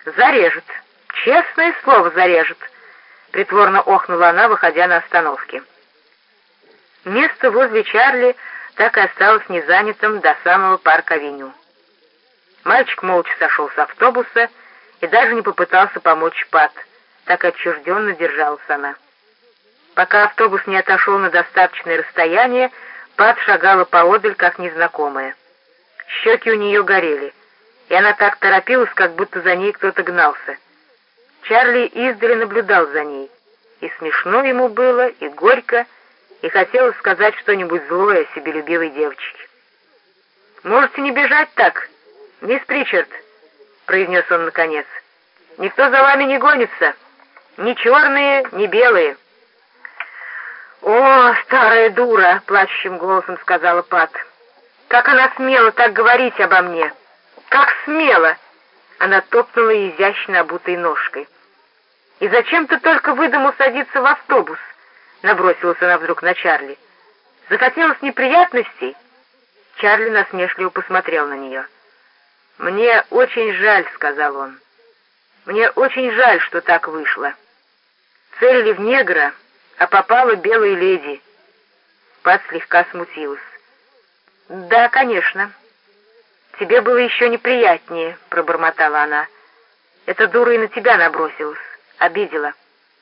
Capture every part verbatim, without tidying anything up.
Зарежет. Честное слово, зарежет. Притворно охнула она, выходя на остановке. Место возле Чарли так и осталось незанятым до самого парк-авеню. Мальчик молча сошел с автобуса и даже не попытался помочь Пат, так отчужденно держалась она. Пока автобус не отошел на достаточное расстояние, Пат шагала поодаль, как незнакомая. Щеки у нее горели, и она так торопилась, как будто за ней кто-то гнался. Чарли издали наблюдал за ней, и смешно ему было, и горько, и хотелось сказать что-нибудь злое о себелюбивой девочке. «Можете не бежать так, мисс Причард», — произнес он наконец. «Никто за вами не гонится, ни черные, ни белые». «О, старая дура!» — плачущим голосом сказала Пат. «Как она смела так говорить обо мне! Как смела!» Она топнула изящно обутой ножкой. «И зачем ты только выдумал садиться в автобус?» — набросилась она вдруг на Чарли. «Захотелось неприятностей?» Чарли насмешливо посмотрел на нее. «Мне очень жаль», — сказал он. «Мне очень жаль, что так вышло. Целили в негра, а попала белая леди». Пат слегка смутилась. «Да, конечно. Тебе было еще неприятнее», — пробормотала она. «Эта дура и на тебя набросилась, обидела».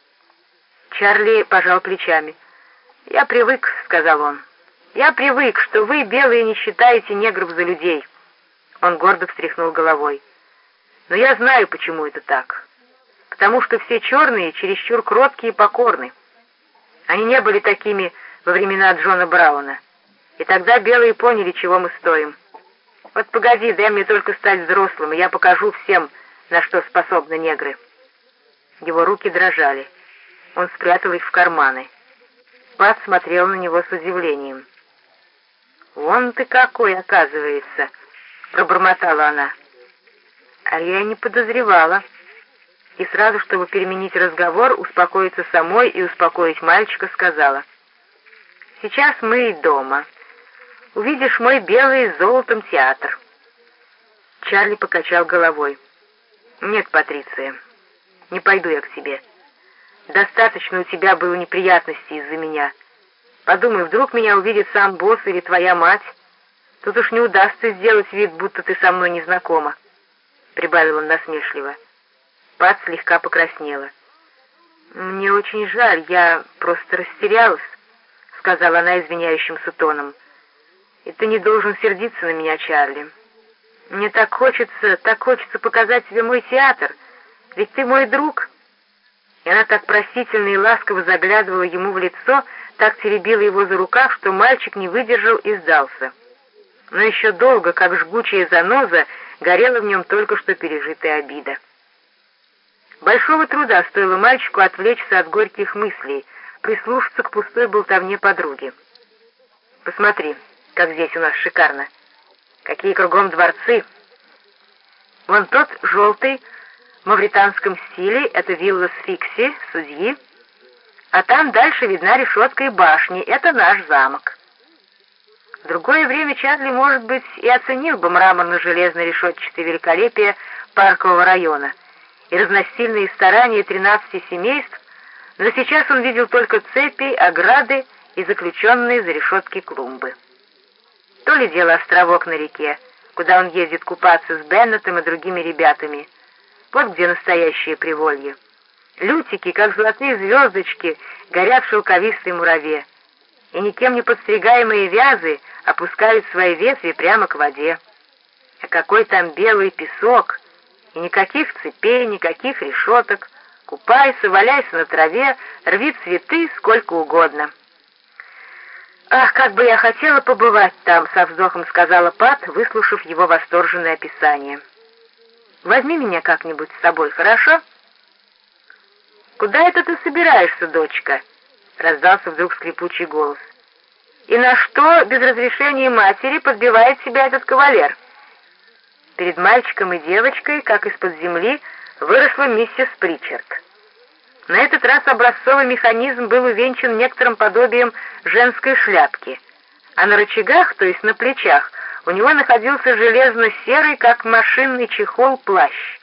Чарли пожал плечами. «Я привык», — сказал он. «Я привык, что вы, белые, не считаете негров за людей». Он гордо встряхнул головой. «Но я знаю, почему это так. Потому что все черные чересчур кроткие и покорны. Они не были такими во времена Джона Брауна. И тогда белые поняли, чего мы стоим. Вот погоди, дай мне только стать взрослым, и я покажу всем, на что способны негры». Его руки дрожали. Он спрятал их в карманы. Пат смотрел на него с удивлением. «Вон ты какой, оказывается!» — пробормотала она. «А я не подозревала». И сразу, чтобы переменить разговор, успокоиться самой и успокоить мальчика, сказала: «Сейчас мы и дома. Увидишь мой белый с золотом театр». Чарли покачал головой. «Нет, Патриция, не пойду я к тебе. Достаточно у тебя было неприятностей из-за меня. Подумай, вдруг меня увидит сам босс или твоя мать. Тут уж не удастся сделать вид, будто ты со мной не знакома», — прибавил он насмешливо. Пат слегка покраснела. «Мне очень жаль, я просто растерялась», — сказала она извиняющимся тоном. «И ты не должен сердиться на меня, Чарли. Мне так хочется, так хочется показать тебе мой театр, ведь ты мой друг». И она так просительно и ласково заглядывала ему в лицо, так теребила его за рукав, что мальчик не выдержал и сдался. Но еще долго, как жгучая заноза, горела в нем только что пережитая обида. Большого труда стоило мальчику отвлечься от горьких мыслей, прислушаться к пустой болтовне подруги. «Посмотри, как здесь у нас шикарно! Какие кругом дворцы! Вон тот желтый, в мавританском стиле, это вилла Сфикси, судьи, а там дальше видна решетка и башни, это наш замок». В другое время Чарли, может быть, и оценил бы мраморно-железно-решетчатое великолепие паркового района и разностильные старания тринадцати семейств, но сейчас он видел только цепи, ограды и заключенные за решетки клумбы. То ли дело островок на реке, куда он ездит купаться с Беннетом и другими ребятами. Вот где настоящее приволье. Лютики, как золотые звездочки, горят в шелковистой мураве, и никем не подстригаемые вязы опускают свои ветви прямо к воде. А какой там белый песок! И никаких цепей, никаких решеток. Купайся, валяйся на траве, рви цветы сколько угодно. «Ах, как бы я хотела побывать там!» — со вздохом сказала Пат, выслушав его восторженное описание. «Возьми меня как-нибудь с собой, хорошо?» «Куда это ты собираешься, дочка?» — раздался вдруг скрипучий голос. «И на что без разрешения матери подбивает себя этот кавалер?» Перед мальчиком и девочкой, как из-под земли, выросла миссис Причард. На этот раз образцовый механизм был увенчан некоторым подобием женской шляпки, а на рычагах, то есть на плечах, у него находился железно-серый, как машинный чехол, плащ.